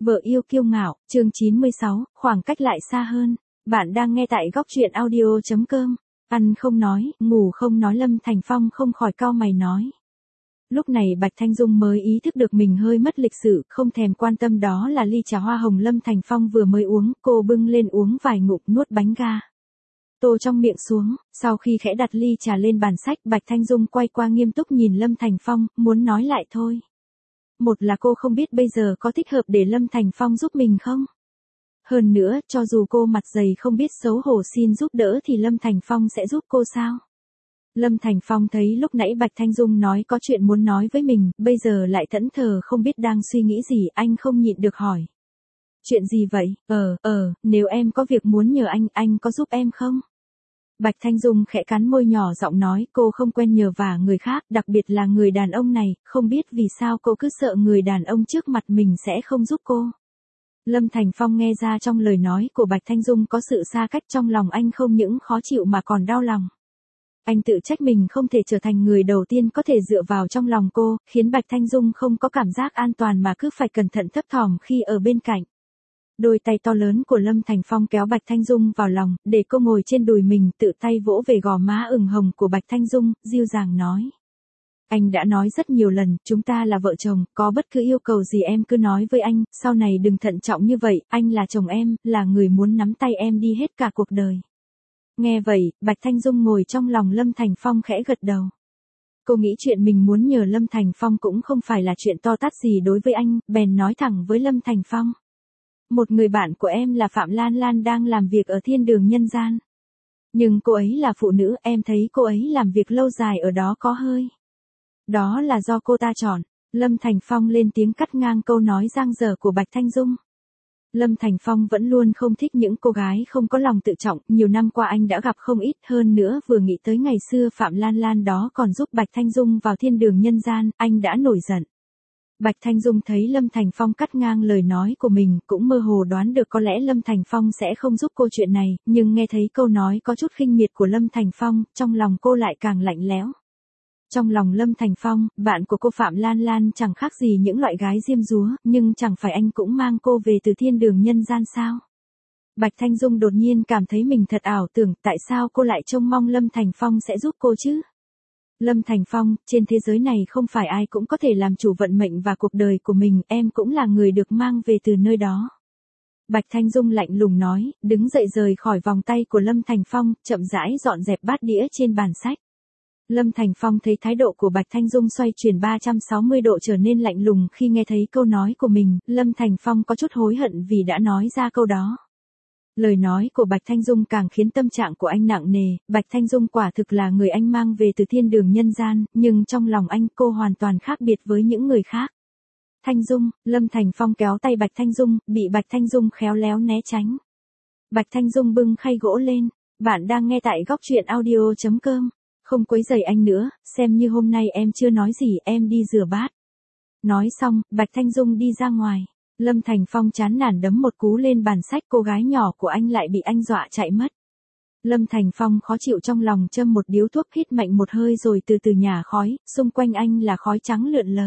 Vợ yêu kiêu ngạo, chương 96, khoảng cách lại xa hơn. Bạn đang nghe tại góc truyện audio.com. Ăn không nói, ngủ không nói, Lâm Thành Phong không khỏi cau mày nói. Lúc này Bạch Thanh Dung mới ý thức được mình hơi mất lịch sự, không thèm quan tâm đó là ly trà hoa hồng Lâm Thành Phong vừa mới uống, cô bưng lên uống vài ngụm nuốt bánh ga. Tô trong miệng xuống, sau khi khẽ đặt ly trà lên bàn sách, Bạch Thanh Dung quay qua nghiêm túc nhìn Lâm Thành Phong, muốn nói lại thôi. Một là cô không biết bây giờ có thích hợp để Lâm Thành Phong giúp mình không? Hơn nữa, cho dù cô mặt dày không biết xấu hổ xin giúp đỡ thì Lâm Thành Phong sẽ giúp cô sao? Lâm Thành Phong thấy lúc nãy Bạch Thanh Dung nói có chuyện muốn nói với mình, bây giờ lại thẫn thờ không biết đang suy nghĩ gì, anh không nhịn được hỏi. Chuyện gì vậy? Nếu em có việc muốn nhờ anh có giúp em không? Bạch Thanh Dung khẽ cắn môi nhỏ giọng nói, cô không quen nhờ vả người khác, đặc biệt là người đàn ông này, không biết vì sao cô cứ sợ người đàn ông trước mặt mình sẽ không giúp cô. Lâm Thành Phong nghe ra trong lời nói của Bạch Thanh Dung có sự xa cách, trong lòng anh không những khó chịu mà còn đau lòng. Anh tự trách mình không thể trở thành người đầu tiên có thể dựa vào trong lòng cô, khiến Bạch Thanh Dung không có cảm giác an toàn mà cứ phải cẩn thận thấp thỏm khi ở bên cạnh. Đôi tay to lớn của Lâm Thành Phong kéo Bạch Thanh Dung vào lòng, để cô ngồi trên đùi mình, tự tay vỗ về gò má ửng hồng của Bạch Thanh Dung, dịu dàng nói. Anh đã nói rất nhiều lần, chúng ta là vợ chồng, có bất cứ yêu cầu gì em cứ nói với anh, sau này đừng thận trọng như vậy, anh là chồng em, là người muốn nắm tay em đi hết cả cuộc đời. Nghe vậy, Bạch Thanh Dung ngồi trong lòng Lâm Thành Phong khẽ gật đầu. Cô nghĩ chuyện mình muốn nhờ Lâm Thành Phong cũng không phải là chuyện to tát gì đối với anh, bèn nói thẳng với Lâm Thành Phong. Một người bạn của em là Phạm Lan Lan đang làm việc ở thiên đường nhân gian. Nhưng cô ấy là phụ nữ, em thấy cô ấy làm việc lâu dài ở đó có hơi. Đó là do cô ta chọn. Lâm Thành Phong lên tiếng cắt ngang câu nói giang dở của Bạch Thanh Dung. Lâm Thành Phong vẫn luôn không thích những cô gái không có lòng tự trọng, nhiều năm qua anh đã gặp không ít, hơn nữa vừa nghĩ tới ngày xưa Phạm Lan Lan đó còn giúp Bạch Thanh Dung vào thiên đường nhân gian, anh đã nổi giận. Bạch Thanh Dung thấy Lâm Thành Phong cắt ngang lời nói của mình, cũng mơ hồ đoán được có lẽ Lâm Thành Phong sẽ không giúp cô chuyện này, nhưng nghe thấy câu nói có chút khinh miệt của Lâm Thành Phong, trong lòng cô lại càng lạnh lẽo. Trong lòng Lâm Thành Phong, bạn của cô Phạm Lan Lan chẳng khác gì những loại gái diêm dúa, nhưng chẳng phải anh cũng mang cô về từ thiên đường nhân gian sao? Bạch Thanh Dung đột nhiên cảm thấy mình thật ảo tưởng, tại sao cô lại trông mong Lâm Thành Phong sẽ giúp cô chứ? Lâm Thành Phong, trên thế giới này không phải ai cũng có thể làm chủ vận mệnh và cuộc đời của mình, em cũng là người được mang về từ nơi đó. Bạch Thanh Dung lạnh lùng nói, đứng dậy rời khỏi vòng tay của Lâm Thành Phong, chậm rãi dọn dẹp bát đĩa trên bàn sách. Lâm Thành Phong thấy thái độ của Bạch Thanh Dung xoay chuyển 360 độ trở nên lạnh lùng khi nghe thấy câu nói của mình, Lâm Thành Phong có chút hối hận vì đã nói ra câu đó. Lời nói của Bạch Thanh Dung càng khiến tâm trạng của anh nặng nề, Bạch Thanh Dung quả thực là người anh mang về từ thiên đường nhân gian, nhưng trong lòng anh cô hoàn toàn khác biệt với những người khác. Thanh Dung, Lâm Thành Phong kéo tay Bạch Thanh Dung, bị Bạch Thanh Dung khéo léo né tránh. Bạch Thanh Dung bưng khay gỗ lên, bạn đang nghe tại góc truyện audio.com. Không quấy rầy anh nữa, xem như hôm nay em chưa nói gì, em đi rửa bát. Nói xong, Bạch Thanh Dung đi ra ngoài. Lâm Thành Phong chán nản đấm một cú lên bàn sách, cô gái nhỏ của anh lại bị anh dọa chạy mất. Lâm Thành Phong khó chịu trong lòng, châm một điếu thuốc, hít mạnh một hơi rồi từ từ nhả khói, xung quanh anh là khói trắng lượn lờ.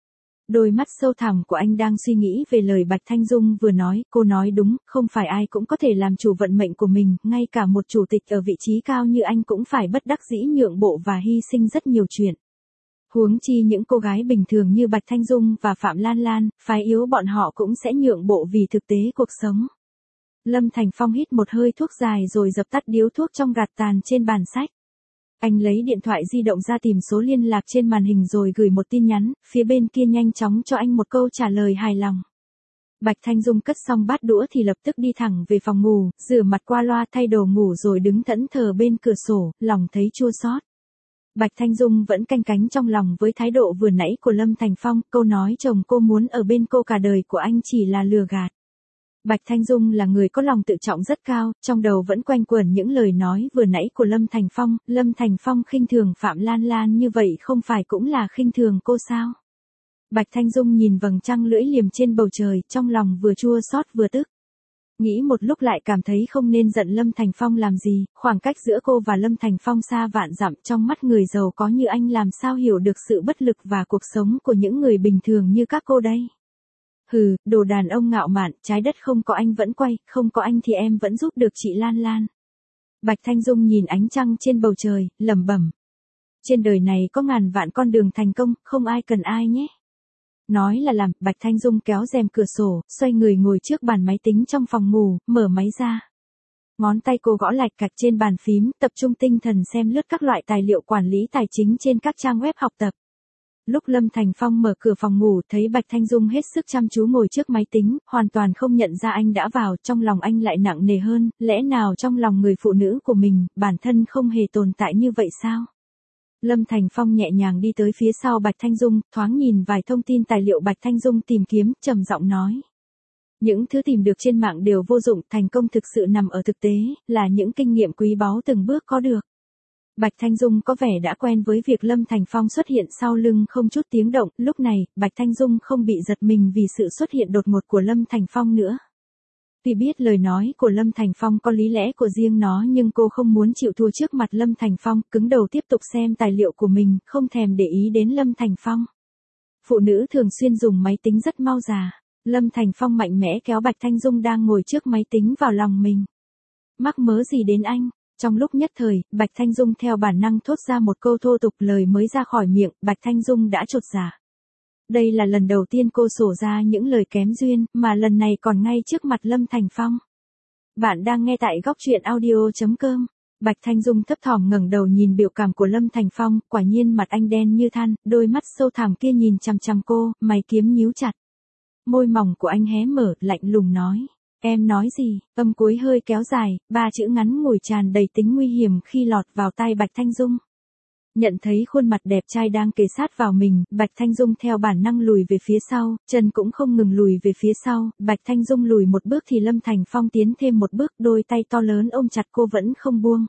Đôi mắt sâu thẳm của anh đang suy nghĩ về lời Bạch Thanh Dung vừa nói, cô nói đúng, không phải ai cũng có thể làm chủ vận mệnh của mình, ngay cả một chủ tịch ở vị trí cao như anh cũng phải bất đắc dĩ nhượng bộ và hy sinh rất nhiều chuyện. Huống chi những cô gái bình thường như Bạch Thanh Dung và Phạm Lan Lan, phái yếu bọn họ cũng sẽ nhượng bộ vì thực tế cuộc sống. Lâm Thành Phong hít một hơi thuốc dài rồi dập tắt điếu thuốc trong gạt tàn trên bàn sách. Anh lấy điện thoại di động ra tìm số liên lạc trên màn hình rồi gửi một tin nhắn, phía bên kia nhanh chóng cho anh một câu trả lời hài lòng. Bạch Thanh Dung cất xong bát đũa thì lập tức đi thẳng về phòng ngủ, rửa mặt qua loa thay đồ ngủ rồi đứng thẫn thờ bên cửa sổ, lòng thấy chua xót. Bạch Thanh Dung vẫn canh cánh trong lòng với thái độ vừa nãy của Lâm Thành Phong, câu nói chồng cô muốn ở bên cô cả đời của anh chỉ là lừa gạt. Bạch Thanh Dung là người có lòng tự trọng rất cao, trong đầu vẫn quanh quẩn những lời nói vừa nãy của Lâm Thành Phong khinh thường Phạm Lan Lan như vậy không phải cũng là khinh thường cô sao? Bạch Thanh Dung nhìn vầng trăng lưỡi liềm trên bầu trời, trong lòng vừa chua xót vừa tức. Nghĩ một lúc lại cảm thấy không nên giận Lâm Thành Phong làm gì, khoảng cách giữa cô và Lâm Thành Phong xa vạn dặm, trong mắt người giàu có như anh làm sao hiểu được sự bất lực và cuộc sống của những người bình thường như các cô đây. Hừ, đồ đàn ông ngạo mạn, trái đất không có anh vẫn quay, không có anh thì em vẫn giúp được chị Lan Lan. Bạch Thanh Dung nhìn ánh trăng trên bầu trời, lẩm bẩm. Trên đời này có ngàn vạn con đường thành công, không ai cần ai nhé. Nói là làm, Bạch Thanh Dung kéo rèm cửa sổ, xoay người ngồi trước bàn máy tính trong phòng ngủ, mở máy ra. Ngón tay cô gõ lạch cạch trên bàn phím, tập trung tinh thần xem lướt các loại tài liệu quản lý tài chính trên các trang web học tập. Lúc Lâm Thành Phong mở cửa phòng ngủ thấy Bạch Thanh Dung hết sức chăm chú ngồi trước máy tính, hoàn toàn không nhận ra anh đã vào, trong lòng anh lại nặng nề hơn, lẽ nào trong lòng người phụ nữ của mình, bản thân không hề tồn tại như vậy sao? Lâm Thành Phong nhẹ nhàng đi tới phía sau Bạch Thanh Dung, thoáng nhìn vài thông tin tài liệu Bạch Thanh Dung tìm kiếm, trầm giọng nói. Những thứ tìm được trên mạng đều vô dụng, thành công thực sự nằm ở thực tế, là những kinh nghiệm quý báu từng bước có được. Bạch Thanh Dung có vẻ đã quen với việc Lâm Thành Phong xuất hiện sau lưng không chút tiếng động, lúc này, Bạch Thanh Dung không bị giật mình vì sự xuất hiện đột ngột của Lâm Thành Phong nữa. Tuy biết lời nói của Lâm Thành Phong có lý lẽ của riêng nó nhưng cô không muốn chịu thua trước mặt Lâm Thành Phong, cứng đầu tiếp tục xem tài liệu của mình, không thèm để ý đến Lâm Thành Phong. Phụ nữ thường xuyên dùng máy tính rất mau già. Lâm Thành Phong mạnh mẽ kéo Bạch Thanh Dung đang ngồi trước máy tính vào lòng mình. Mắc mớ gì đến anh? Trong lúc nhất thời, Bạch Thanh Dung theo bản năng thốt ra một câu thô tục, lời mới ra khỏi miệng, Bạch Thanh Dung đã chột dạ. Đây là lần đầu tiên cô sổ ra những lời kém duyên, mà lần này còn ngay trước mặt Lâm Thành Phong. Bạn đang nghe tại góc truyện audio.com. Bạch Thanh Dung thấp thỏm ngẩng đầu nhìn biểu cảm của Lâm Thành Phong, quả nhiên mặt anh đen như than, đôi mắt sâu thẳm kia nhìn chằm chằm cô, mày kiếm nhíu chặt. Môi mỏng của anh hé mở, lạnh lùng nói. Em nói gì? Âm cuối hơi kéo dài, 3 chữ ngắn ngủi tràn đầy tính nguy hiểm khi lọt vào tai Bạch Thanh Dung. Nhận thấy khuôn mặt đẹp trai đang kề sát vào mình, Bạch Thanh Dung theo bản năng lùi về phía sau, chân cũng không ngừng lùi về phía sau, Bạch Thanh Dung lùi một bước thì Lâm Thành Phong tiến thêm một bước, đôi tay to lớn ôm chặt cô vẫn không buông.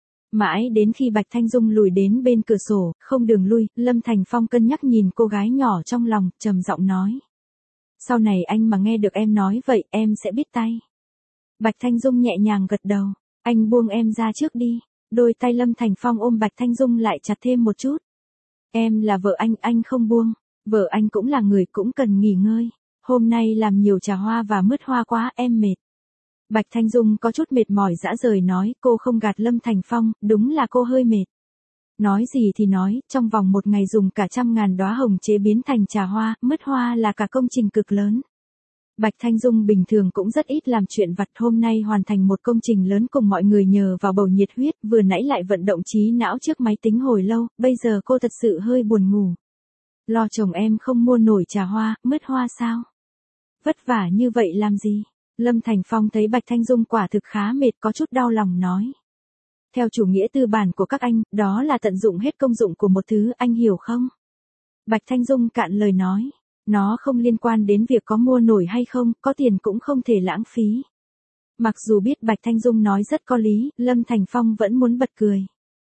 Mãi đến khi Bạch Thanh Dung lùi đến bên cửa sổ, không đường lui, Lâm Thành Phong cân nhắc nhìn cô gái nhỏ trong lòng, trầm giọng nói. Sau này anh mà nghe được em nói vậy, em sẽ biết tay. Bạch Thanh Dung nhẹ nhàng gật đầu, anh buông em ra trước đi. Đôi tay Lâm Thành Phong ôm Bạch Thanh Dung lại chặt thêm một chút. Em là vợ anh không buông. Vợ anh cũng là người cũng cần nghỉ ngơi. Hôm nay làm nhiều trà hoa và mứt hoa quá, em mệt. Bạch Thanh Dung có chút mệt mỏi rã rời nói, cô không gạt Lâm Thành Phong, đúng là cô hơi mệt. Nói gì thì nói, trong vòng một ngày dùng cả 100.000 đóa hồng chế biến thành trà hoa, mứt hoa là cả công trình cực lớn. Bạch Thanh Dung bình thường cũng rất ít làm chuyện vặt, hôm nay hoàn thành một công trình lớn cùng mọi người nhờ vào bầu nhiệt huyết, vừa nãy lại vận động trí não trước máy tính hồi lâu, bây giờ cô thật sự hơi buồn ngủ. Lo chồng em không mua nổi trà hoa, mứt hoa sao? Vất vả như vậy làm gì? Lâm Thành Phong thấy Bạch Thanh Dung quả thực khá mệt, có chút đau lòng nói. Theo chủ nghĩa tư bản của các anh, đó là tận dụng hết công dụng của một thứ, anh hiểu không? Bạch Thanh Dung cạn lời nói. Nó không liên quan đến việc có mua nổi hay không, có tiền cũng không thể lãng phí. Mặc dù biết Bạch Thanh Dung nói rất có lý, Lâm Thành Phong vẫn muốn bật cười.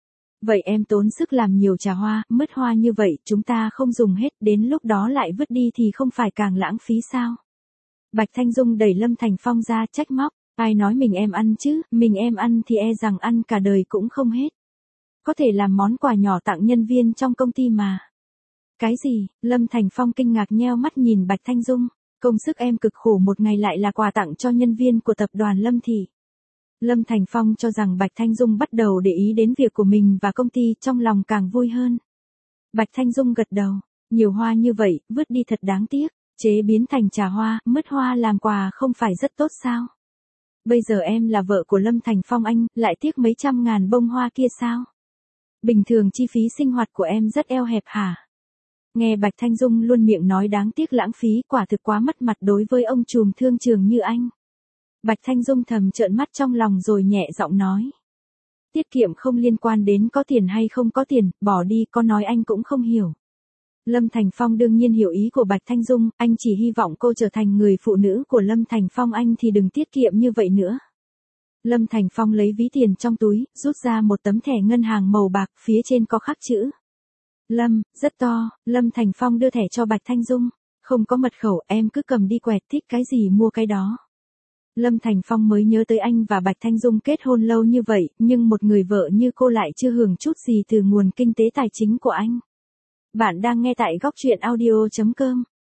Vậy em tốn sức làm nhiều trà hoa, mứt hoa như vậy, chúng ta không dùng hết, đến lúc đó lại vứt đi thì không phải càng lãng phí sao? Bạch Thanh Dung đẩy Lâm Thành Phong ra trách móc, ai nói mình em ăn chứ, mình em ăn thì e rằng ăn cả đời cũng không hết. Có thể làm món quà nhỏ tặng nhân viên trong công ty mà. Cái gì? Lâm Thành Phong kinh ngạc nheo mắt nhìn Bạch Thanh Dung. Công sức em cực khổ một ngày lại là quà tặng cho nhân viên của tập đoàn Lâm Thị. Lâm Thành Phong cho rằng Bạch Thanh Dung bắt đầu để ý đến việc của mình và công ty, trong lòng càng vui hơn. Bạch Thanh Dung gật đầu. Nhiều hoa như vậy, vứt đi thật đáng tiếc. Chế biến thành trà hoa, mứt hoa làm quà không phải rất tốt sao? Bây giờ em là vợ của Lâm Thành Phong anh, lại tiếc mấy 100.000 bông hoa kia sao? Bình thường chi phí sinh hoạt của em rất eo hẹp hả? Nghe Bạch Thanh Dung luôn miệng nói đáng tiếc lãng phí, quả thực quá mất mặt đối với ông trùm thương trường như anh. Bạch Thanh Dung thầm trợn mắt trong lòng rồi nhẹ giọng nói. Tiết kiệm không liên quan đến có tiền hay không có tiền, bỏ đi, có nói anh cũng không hiểu. Lâm Thành Phong đương nhiên hiểu ý của Bạch Thanh Dung, anh chỉ hy vọng cô trở thành người phụ nữ của Lâm Thành Phong, anh thì đừng tiết kiệm như vậy nữa. Lâm Thành Phong lấy ví tiền trong túi, rút ra một tấm thẻ ngân hàng màu bạc, phía trên có khắc chữ. Lâm, rất to. Lâm Thành Phong đưa thẻ cho Bạch Thanh Dung. Không có mật khẩu, em cứ cầm đi quẹt, thích cái gì mua cái đó. Lâm Thành Phong mới nhớ tới anh và Bạch Thanh Dung kết hôn lâu như vậy, nhưng một người vợ như cô lại chưa hưởng chút gì từ nguồn kinh tế tài chính của anh. Bạn đang nghe tại góc truyện audio.com.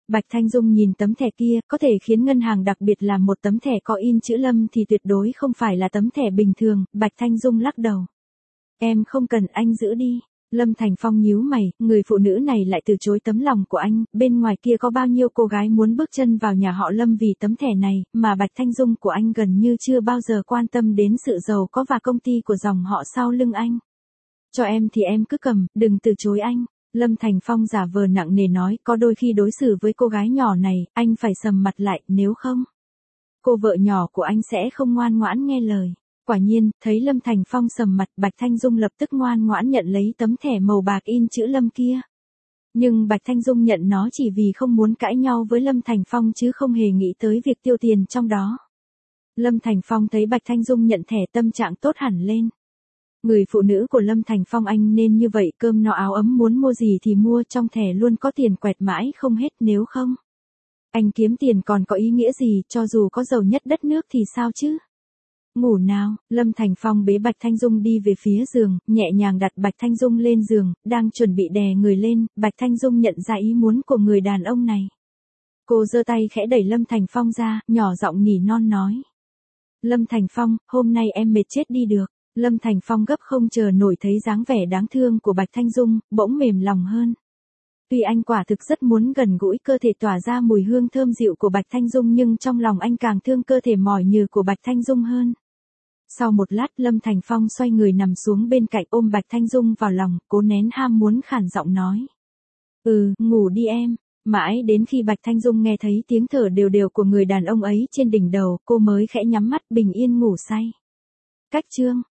Bạch Thanh Dung nhìn tấm thẻ kia, có thể khiến ngân hàng đặc biệt là một tấm thẻ có in chữ Lâm thì tuyệt đối không phải là tấm thẻ bình thường, Bạch Thanh Dung lắc đầu. Em không cần, anh giữ đi. Lâm Thành Phong nhíu mày, người phụ nữ này lại từ chối tấm lòng của anh, bên ngoài kia có bao nhiêu cô gái muốn bước chân vào nhà họ Lâm vì tấm thẻ này, mà Bạch Thanh Dung của anh gần như chưa bao giờ quan tâm đến sự giàu có và công ty của dòng họ sau lưng anh. Cho em thì em cứ cầm, đừng từ chối anh. Lâm Thành Phong giả vờ nặng nề nói, có đôi khi đối xử với cô gái nhỏ này, anh phải sầm mặt lại, nếu không, cô vợ nhỏ của anh sẽ không ngoan ngoãn nghe lời. Quả nhiên, thấy Lâm Thành Phong sầm mặt, Bạch Thanh Dung lập tức ngoan ngoãn nhận lấy tấm thẻ màu bạc in chữ Lâm kia. Nhưng Bạch Thanh Dung nhận nó chỉ vì không muốn cãi nhau với Lâm Thành Phong chứ không hề nghĩ tới việc tiêu tiền trong đó. Lâm Thành Phong thấy Bạch Thanh Dung nhận thẻ tâm trạng tốt hẳn lên. Người phụ nữ của Lâm Thành Phong anh nên như vậy, cơm no áo ấm muốn mua gì thì mua, trong thẻ luôn có tiền quẹt mãi không hết, nếu không, anh kiếm tiền còn có ý nghĩa gì, cho dù có giàu nhất đất nước thì sao chứ. Ngủ nào, Lâm Thành Phong bế Bạch Thanh Dung đi về phía giường, nhẹ nhàng đặt Bạch Thanh Dung lên giường, đang chuẩn bị đè người lên, Bạch Thanh Dung nhận ra ý muốn của người đàn ông này. Cô giơ tay khẽ đẩy Lâm Thành Phong ra, nhỏ giọng nỉ non nói. Lâm Thành Phong, hôm nay em mệt chết đi được. Lâm Thành Phong gấp không chờ nổi thấy dáng vẻ đáng thương của Bạch Thanh Dung, bỗng mềm lòng hơn. Tuy anh quả thực rất muốn gần gũi cơ thể tỏa ra mùi hương thơm dịu của Bạch Thanh Dung nhưng trong lòng anh càng thương cơ thể mỏi nhừ của Bạch Thanh Dung hơn. Sau một lát Lâm Thành Phong xoay người nằm xuống bên cạnh ôm Bạch Thanh Dung vào lòng, cố nén ham muốn khản giọng nói. Ngủ đi em. Mãi đến khi Bạch Thanh Dung nghe thấy tiếng thở đều đều của người đàn ông ấy trên đỉnh đầu, cô mới khẽ nhắm mắt bình yên ngủ say. Cách chương